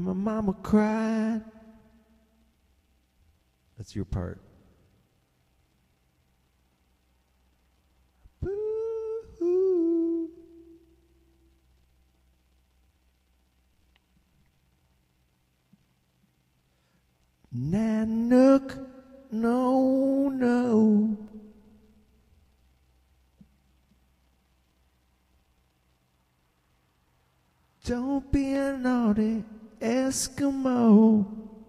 and my mama cried. That's your part. Boo-hoo. Nanook, no, no. Don't be a naughty Eskimo.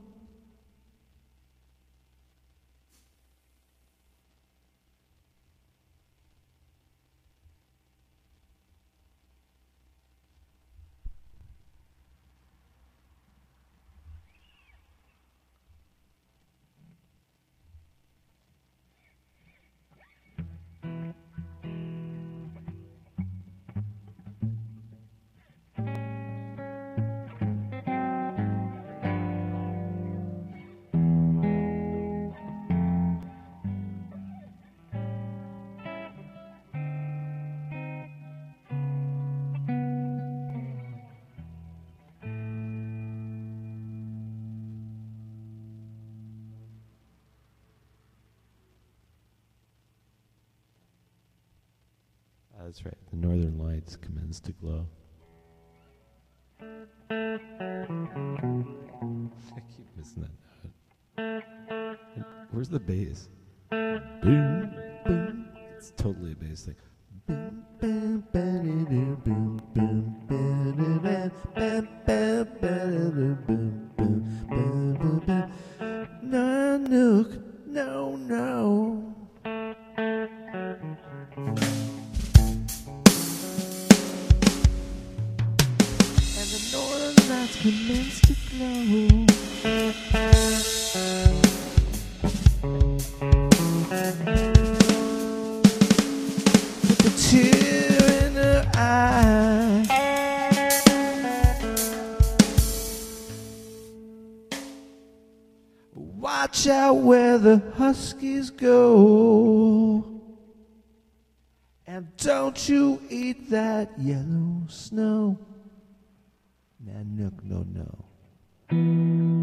That's right. The northern lights commence to glow. I keep missing that note. Where's the bass? Boom, boom. It's totally a bass thing. Boom, boom, boom, boom, boom, boom, boom, boom. Nanook, no, no. Commence to glow. With a tear in her eye, watch out where the huskies go, and don't you eat that yellow snow. Nanook, no, no.